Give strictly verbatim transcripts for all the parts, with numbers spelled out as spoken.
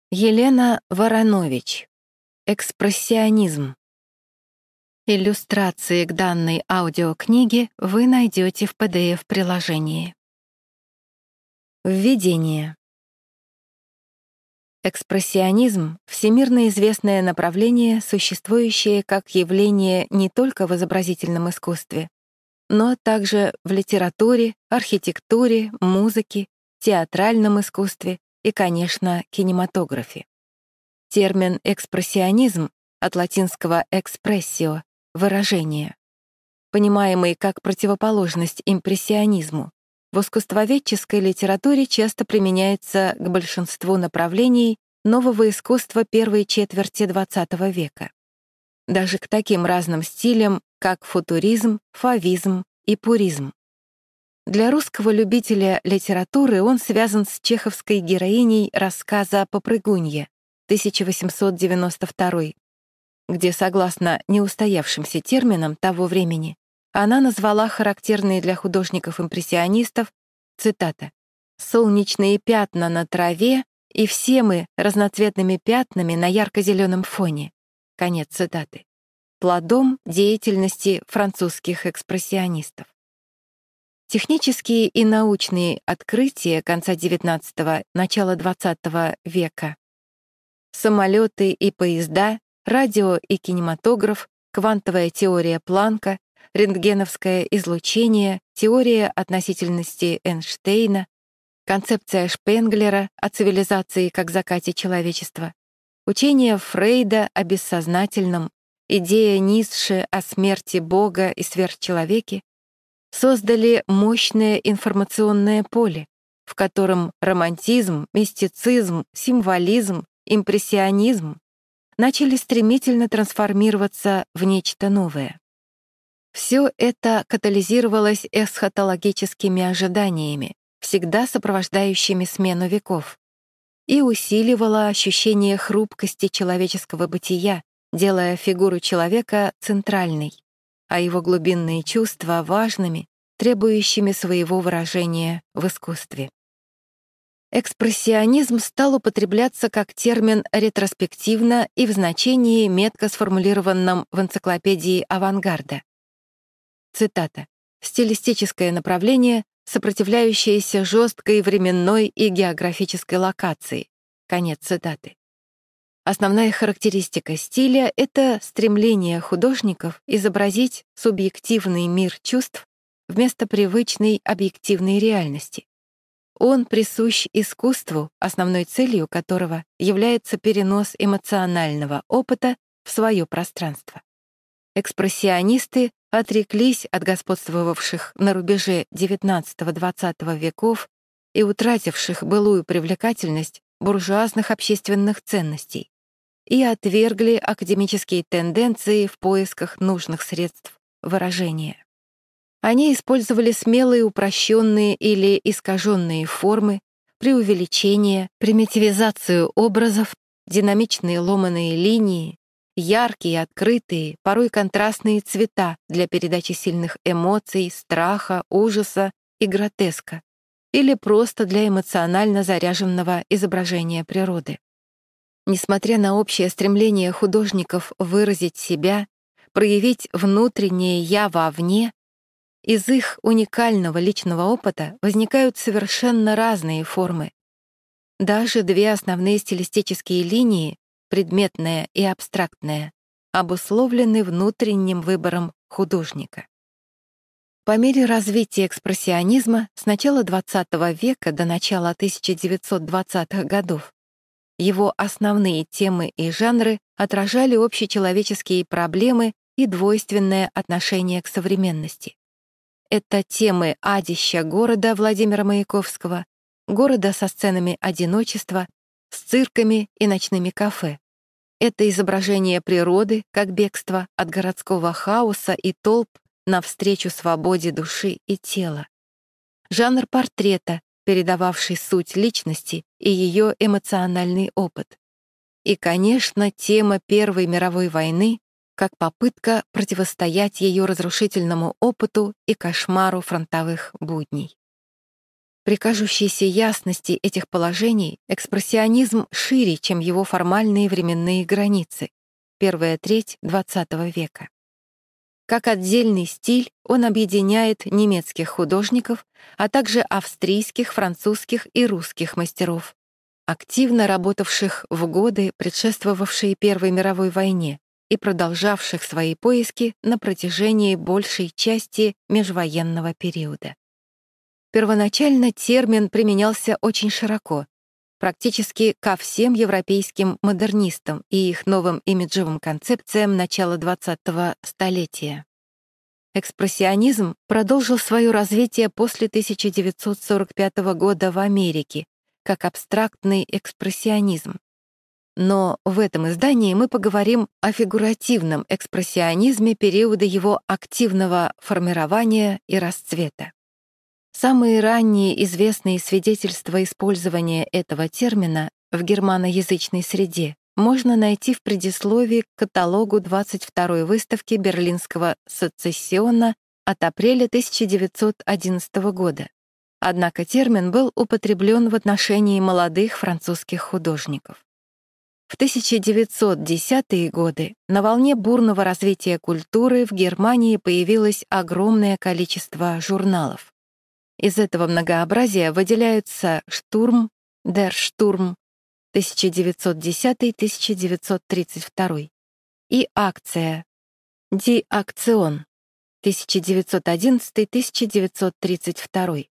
Елена Воронович. Экспрессионизм. Иллюстрации к данной аудиокниге вы найдете в пи ди эф-приложении. Введение. Экспрессионизм — всемирно известное направление, существующее как явление не только в изобразительном искусстве, но также в литературе, архитектуре, музыке, театральном искусстве и, конечно, кинематографе. Термин «экспрессионизм» от латинского «expressio» — выражение, понимаемый как противоположность импрессионизму, в искусствоведческой литературе часто применяется к большинству направлений нового искусства первой четверти двадцатого века, даже к таким разным стилям, как футуризм, фавизм и пуризм. Для русского любителя литературы он связан с чеховской героиней рассказа «Попрыгунья» тысяча восемьсот девяносто второй, где, согласно неустоявшимся терминам того времени, она назвала характерные для художников-импрессионистов, цитата, «солнечные пятна на траве и все мы разноцветными пятнами на ярко-зеленом фоне», конец цитаты, плодом деятельности французских экспрессионистов. Технические и научные открытия конца девятнадцатого — начала двадцатого века, самолеты и поезда, радио и кинематограф, квантовая теория Планка, рентгеновское излучение, теория относительности Эйнштейна, концепция Шпенглера о цивилизации как закате человечества, учение Фрейда о бессознательном, идея Ницше о смерти Бога и сверхчеловеке создали мощное информационное поле, в котором романтизм, мистицизм, символизм, импрессионизм начали стремительно трансформироваться в нечто новое. Все это катализировалось эсхатологическими ожиданиями, всегда сопровождающими смену веков, и усиливало ощущение хрупкости человеческого бытия, делая фигуру человека центральной, а его глубинные чувства важными, требующими своего выражения в искусстве. Экспрессионизм стал употребляться как термин ретроспективно и в значении, метко сформулированном в энциклопедии авангарда. Цитата. «Стилистическое направление, сопротивляющееся жесткой временной и географической локации». Конец цитаты. Основная характеристика стиля — это стремление художников изобразить субъективный мир чувств вместо привычной объективной реальности. Он присущ искусству, основной целью которого является перенос эмоционального опыта в свое пространство. Экспрессионисты отреклись от господствовавших на рубеже девятнадцатого-двадцатого веков и утративших былую привлекательность буржуазных общественных ценностей и отвергли академические тенденции в поисках нужных средств выражения. Они использовали смелые упрощенные или искаженные формы, преувеличение, примитивизацию образов, динамичные ломаные линии, яркие, открытые, порой контрастные цвета для передачи сильных эмоций, страха, ужаса и гротеска, или просто для эмоционально заряженного изображения природы. Несмотря на общее стремление художников выразить себя, проявить внутреннее «я» вовне, из их уникального личного опыта возникают совершенно разные формы. Даже две основные стилистические линии, предметная и абстрактная, обусловлены внутренним выбором художника. По мере развития экспрессионизма с начала двадцатого века до начала тысяча девятьсот двадцатых годов его основные темы и жанры отражали общечеловеческие проблемы и двойственное отношение к современности. Это темы адища города Владимира Маяковского, города со сценами одиночества, с цирками и ночными кафе. Это изображение природы как бегство от городского хаоса и толп навстречу свободе души и тела. Жанр портрета, передававший суть личности и ее эмоциональный опыт. И, конечно, тема Первой мировой войны как попытка противостоять ее разрушительному опыту и кошмару фронтовых будней. При кажущейся ясности этих положений экспрессионизм шире, чем его формальные временные границы, первая треть двадцатого века. Как отдельный стиль он объединяет немецких художников, а также австрийских, французских и русских мастеров, активно работавших в годы, предшествовавшие Первой мировой войне, и продолжавших свои поиски на протяжении большей части межвоенного периода. Первоначально термин применялся очень широко, практически ко всем европейским модернистам и их новым имиджевым концепциям начала двадцатого столетия. Экспрессионизм продолжил свое развитие после тысяча девятьсот сорок пятого года в Америке как абстрактный экспрессионизм. Но в этом издании мы поговорим о фигуративном экспрессионизме периода его активного формирования и расцвета. Самые ранние известные свидетельства использования этого термина в германоязычной среде можно найти в предисловии к каталогу двадцать второй выставки Берлинского сецессиона от апреля тысяча девятьсот одиннадцатого года. Однако термин был употреблен в отношении молодых французских художников. В тысяча девятьсот десятые годы на волне бурного развития культуры в Германии появилось огромное количество журналов. Из этого многообразия выделяются «Штурм», «Дер Штурм» тысяча девятьсот десятый — тысяча девятьсот тридцать второй и «Акция», «Ди Акцион» тысяча девятьсот одиннадцатый — тысяча девятьсот тридцать второй.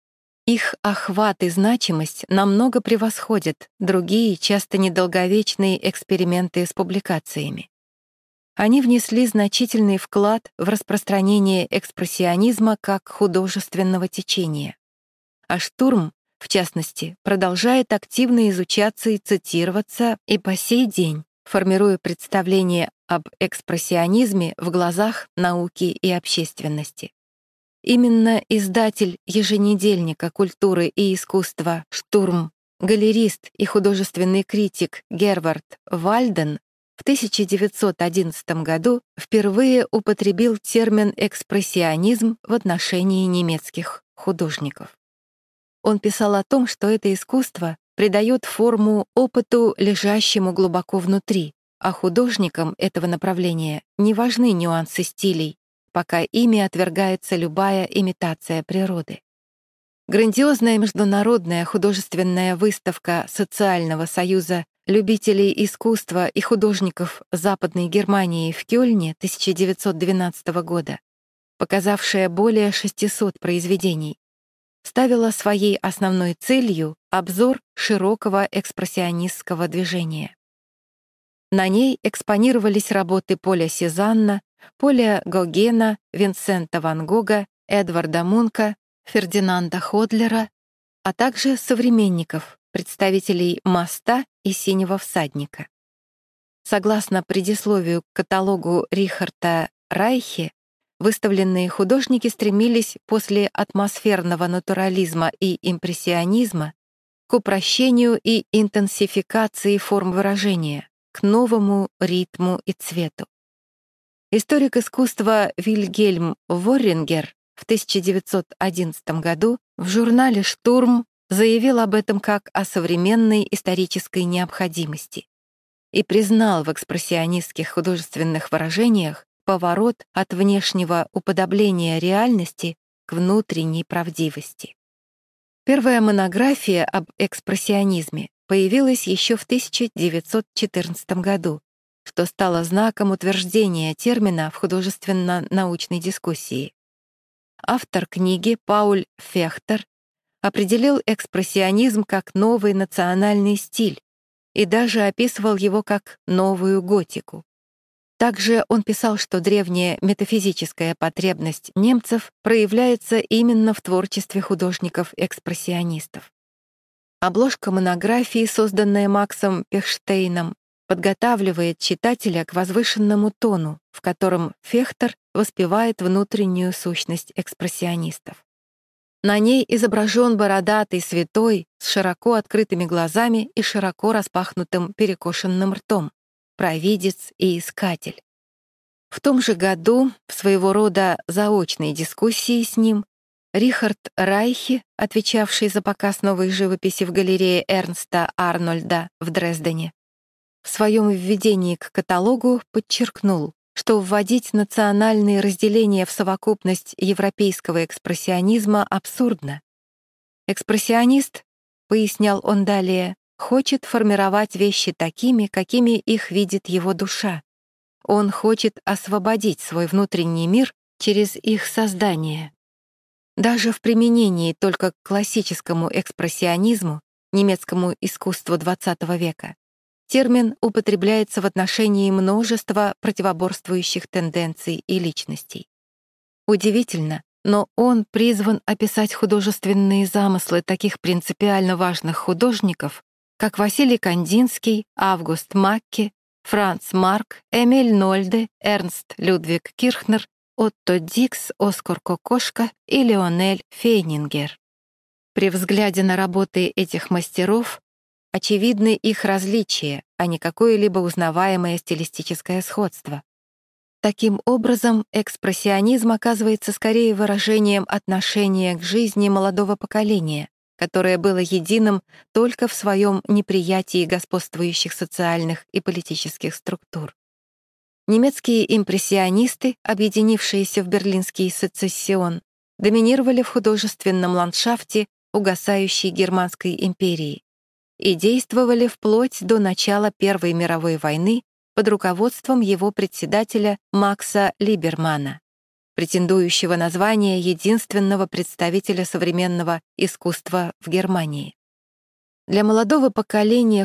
Их охват и значимость намного превосходят другие, часто недолговечные эксперименты с публикациями. Они внесли значительный вклад в распространение экспрессионизма как художественного течения. А «Штурм», в частности, продолжает активно изучаться и цитироваться и по сей день, формируя представление об экспрессионизме в глазах науки и общественности. Именно издатель еженедельника культуры и искусства «Штурм», галерист и художественный критик Гервард Вальден в тысяча девятьсот одиннадцатом году впервые употребил термин «экспрессионизм» в отношении немецких художников. Он писал о том, что это искусство придает форму опыту, лежащему глубоко внутри, а художникам этого направления не важны нюансы стилей, пока ими отвергается любая имитация природы. Грандиозная международная художественная выставка Социального союза любителей искусства и художников Западной Германии в Кёльне тысяча девятьсот двенадцатого года, показавшая более шестисот произведений, ставила своей основной целью обзор широкого экспрессионистского движения. На ней экспонировались работы Поля Сезанна, Поля Гогена, Винсента ван Гога, Эдварда Мунка, Фердинанда Ходлера, а также современников, представителей «Моста» и «Синего всадника». Согласно предисловию к каталогу Рихарда Райхе, выставленные художники стремились после атмосферного натурализма и импрессионизма к упрощению и интенсификации форм выражения, к новому ритму и цвету. Историк искусства Вильгельм Воррингер в тысяча девятьсот одиннадцатом году в журнале «Штурм» заявил об этом как о современной исторической необходимости и признал в экспрессионистских художественных выражениях поворот от внешнего уподобления реальности к внутренней правдивости. Первая монография об экспрессионизме появилась еще в тысяча девятьсот четырнадцатом году, что стало знаком утверждения термина в художественно-научной дискуссии. Автор книги Пауль Фехтер определил экспрессионизм как новый национальный стиль и даже описывал его как новую готику. Также он писал, что древняя метафизическая потребность немцев проявляется именно в творчестве художников-экспрессионистов. Обложка монографии, созданная Максом Пехштейном, подготавливает читателя к возвышенному тону, в котором Фехтер воспевает внутреннюю сущность экспрессионистов. На ней изображен бородатый святой с широко открытыми глазами и широко распахнутым перекошенным ртом, провидец и искатель. В том же году, в своего рода заочной дискуссии с ним, Рихард Райхи, отвечавший за показ новой живописи в галерее Эрнста Арнольда в Дрездене, в своем введении к каталогу подчеркнул, что вводить национальные разделения в совокупность европейского экспрессионизма абсурдно. Экспрессионист, пояснял он далее, хочет формировать вещи такими, какими их видит его душа. Он хочет освободить свой внутренний мир через их создание. Даже в применении только к классическому экспрессионизму, немецкому искусству двадцатого века, термин употребляется в отношении множества противоборствующих тенденций и личностей. Удивительно, но он призван описать художественные замыслы таких принципиально важных художников, как Василий Кандинский, Август Макке, Франц Марк, Эмиль Нольде, Эрнст Людвиг Кирхнер, Отто Дикс, Оскар Кокошка и Леонель Фейнингер. При взгляде на работы этих мастеров очевидны их различия, а не какое-либо узнаваемое стилистическое сходство. Таким образом, экспрессионизм оказывается скорее выражением отношения к жизни молодого поколения, которое было единым только в своем неприятии господствующих социальных и политических структур. Немецкие импрессионисты, объединившиеся в Берлинский сецессион, доминировали в художественном ландшафте угасающей Германской империи и действовали вплоть до начала Первой мировой войны под руководством его председателя Макса Либермана, претендующего на звание единственного представителя современного искусства в Германии. Для молодого поколения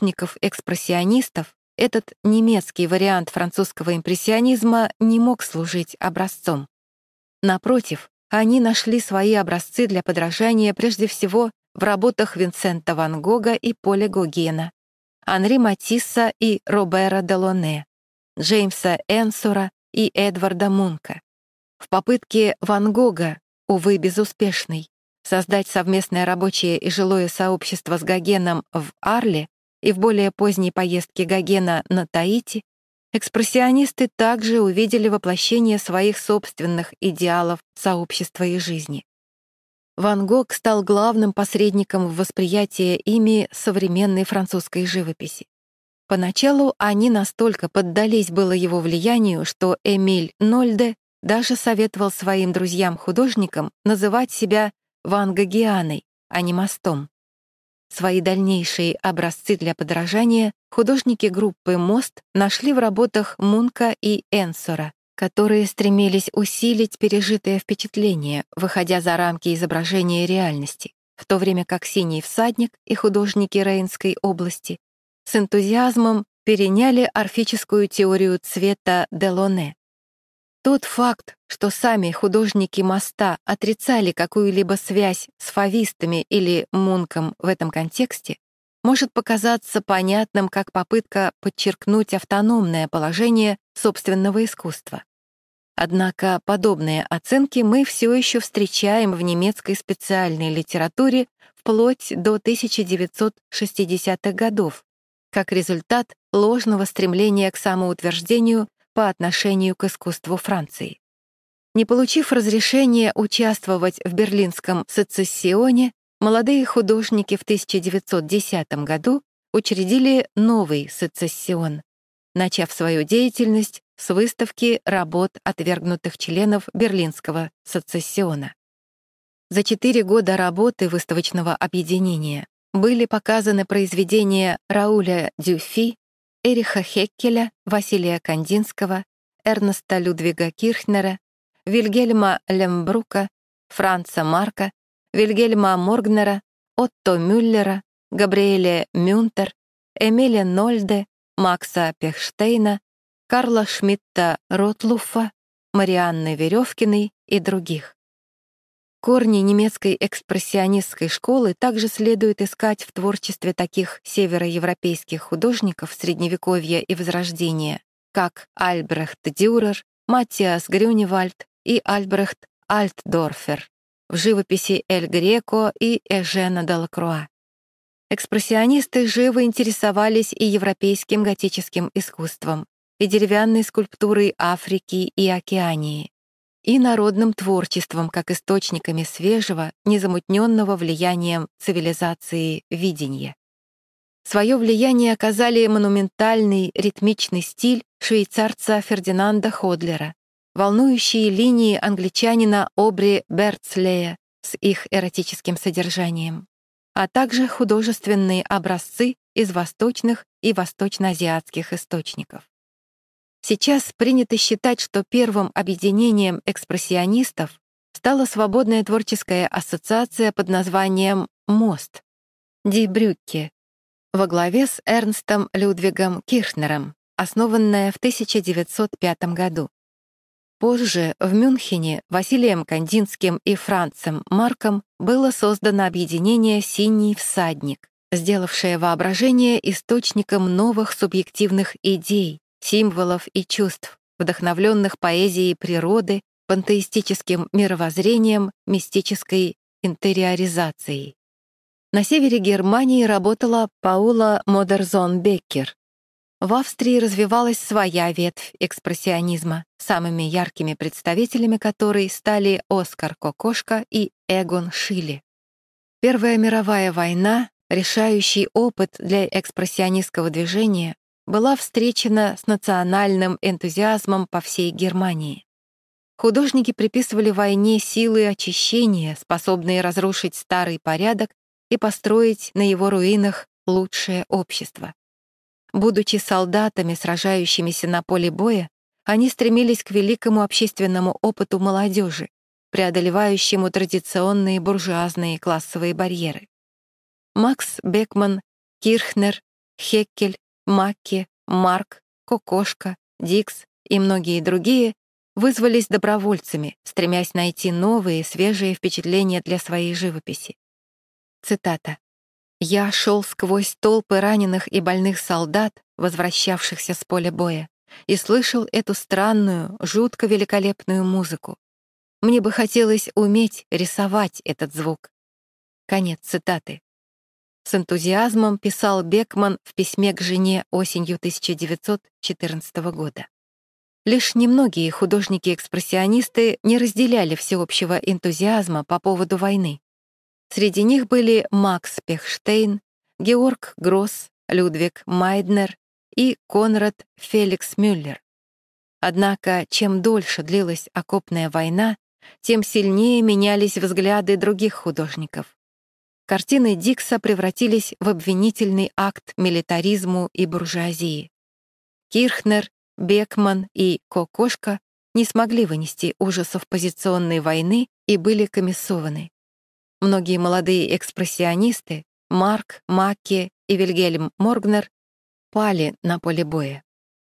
художников-экспрессионистов этот немецкий вариант французского импрессионизма не мог служить образцом. Напротив, они нашли свои образцы для подражания прежде всего в работах Винсента ван Гога и Поля Гогена, Анри Матисса и Робера Делоне, Джеймса Энсора и Эдварда Мунка. В попытке Ван Гога, увы, безуспешной, создать совместное рабочее и жилое сообщество с Гогеном в Арле и в более поздней поездке Гогена на Таити, экспрессионисты также увидели воплощение своих собственных идеалов сообщества и жизни. Ван Гог стал главным посредником в восприятии ими современной французской живописи. Поначалу они настолько поддались было его влиянию, что Эмиль Нольде даже советовал своим друзьям-художникам называть себя ван-гогианой, а не мостом. Свои дальнейшие образцы для подражания художники группы «Мост» нашли в работах Мунка и Энсора, которые стремились усилить пережитое впечатление, выходя за рамки изображения реальности, в то время как «Синий всадник» и художники Рейнской области с энтузиазмом переняли орфическую теорию цвета Делоне. Тот факт, что сами художники «Моста» отрицали какую-либо связь с фавистами или Мунком в этом контексте, может показаться понятным как попытка подчеркнуть автономное положение собственного искусства. Однако подобные оценки мы все еще встречаем в немецкой специальной литературе вплоть до тысяча девятьсот шестидесятых годов, как результат ложного стремления к самоутверждению по отношению к искусству Франции. Не получив разрешения участвовать в Берлинском сецессионе, молодые художники в тысяча девятьсот десятом году учредили новый сецессион, начав свою деятельность с выставки работ отвергнутых членов Берлинского сецессиона. За четыре года работы выставочного объединения были показаны произведения Рауля Дюфи, Эриха Хеккеля, Василия Кандинского, Эрнста Людвига Кирхнера, Вильгельма Лембрука, Франца Марка, Вильгельма Моргнера, Отто Мюллера, Габриэля Мюнтер, Эмиля Нольде, Макса Пехштейна, Карла Шмидта Ротлуфа, Марианны Веревкиной и других. Корни немецкой экспрессионистской школы также следует искать в творчестве таких североевропейских художников Средневековья и Возрождения, как Альбрехт Дюрер, Маттиас Грюневальд и Альбрехт Альтдорфер, в живописи Эль Греко и Эжена Делакруа. Экспрессионисты живо интересовались и европейским готическим искусством, и деревянной скульптурой Африки и Океании. и народным творчеством как источниками свежего, незамутненного влиянием цивилизации видения. Свое влияние оказали монументальный ритмичный стиль швейцарца Фердинанда Ходлера, волнующие линии англичанина Обри Берцлея с их эротическим содержанием, а также художественные образцы из восточных и восточноазиатских источников. Сейчас принято считать, что первым объединением экспрессионистов стала свободная творческая ассоциация под названием «Мост» — «Die Brücke» во главе с Эрнстом Людвигом Кирхнером, основанная в тысяча девятьсот пятом году. Позже в Мюнхене Василием Кандинским и Францем Марком было создано объединение «Синий всадник», сделавшее воображение источником новых субъективных идей, символов и чувств, вдохновленных поэзией природы, пантеистическим мировоззрением, мистической интериоризацией. На севере Германии работала Паула Модерзон-Беккер. В Австрии развивалась своя ветвь экспрессионизма, самыми яркими представителями которой стали Оскар Кокошка и Эгон Шиле. Первая мировая война, решающий опыт для экспрессионистского движения, была встречена с национальным энтузиазмом по всей Германии. Художники приписывали войне силы очищения, способные разрушить старый порядок и построить на его руинах лучшее общество. Будучи солдатами, сражающимися на поле боя, они стремились к великому общественному опыту молодежи, преодолевающему традиционные буржуазные классовые барьеры. Макс Бекман, Кирхнер, Хеккель, Макке, Марк, Кокошка, Дикс и многие другие вызвались добровольцами, стремясь найти новые, свежие впечатления для своей живописи. Цитата. «Я шел сквозь толпы раненых и больных солдат, возвращавшихся с поля боя, и слышал эту странную, жутко великолепную музыку. Мне бы хотелось уметь рисовать этот звук». Конец цитаты. С энтузиазмом писал Бекман в письме к жене осенью тысяча девятьсот четырнадцатого года. Лишь немногие художники-экспрессионисты не разделяли всеобщего энтузиазма по поводу войны. Среди них были Макс Пехштейн, Георг Гросс, Людвиг Майднер и Конрад Феликс Мюллер. Однако, чем дольше длилась окопная война, тем сильнее менялись взгляды других художников. Картины Дикса превратились в обвинительный акт милитаризму и буржуазии. Кирхнер, Бекман и Кокошка не смогли вынести ужасов позиционной войны и были комиссованы. Многие молодые экспрессионисты, Марк, Макке и Вильгельм Моргнер, пали на поле боя.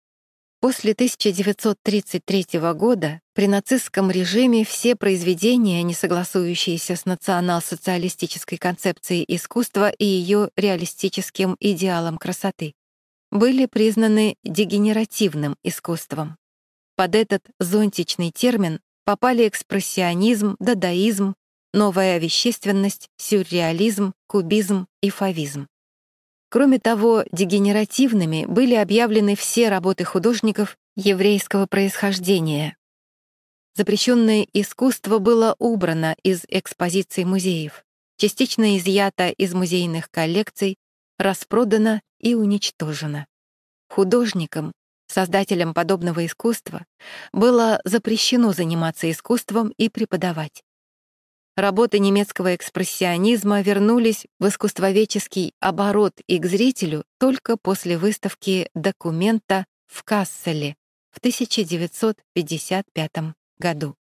После тысяча девятьсот тридцать третьего года при нацистском режиме все произведения, не согласующиеся с национал-социалистической концепцией искусства и ее реалистическим идеалом красоты, были признаны дегенеративным искусством. Под этот зонтичный термин попали экспрессионизм, дадаизм, новая вещественность, сюрреализм, кубизм и фавизм. Кроме того, дегенеративными были объявлены все работы художников еврейского происхождения. Запрещенное искусство было убрано из экспозиций музеев, частично изъято из музейных коллекций, распродано и уничтожено. Художникам, создателям подобного искусства, было запрещено заниматься искусством и преподавать. Работы немецкого экспрессионизма вернулись в искусствоведческий оборот и к зрителю только после выставки «Документа» в Касселе в тысяча девятьсот пятьдесят пятом году.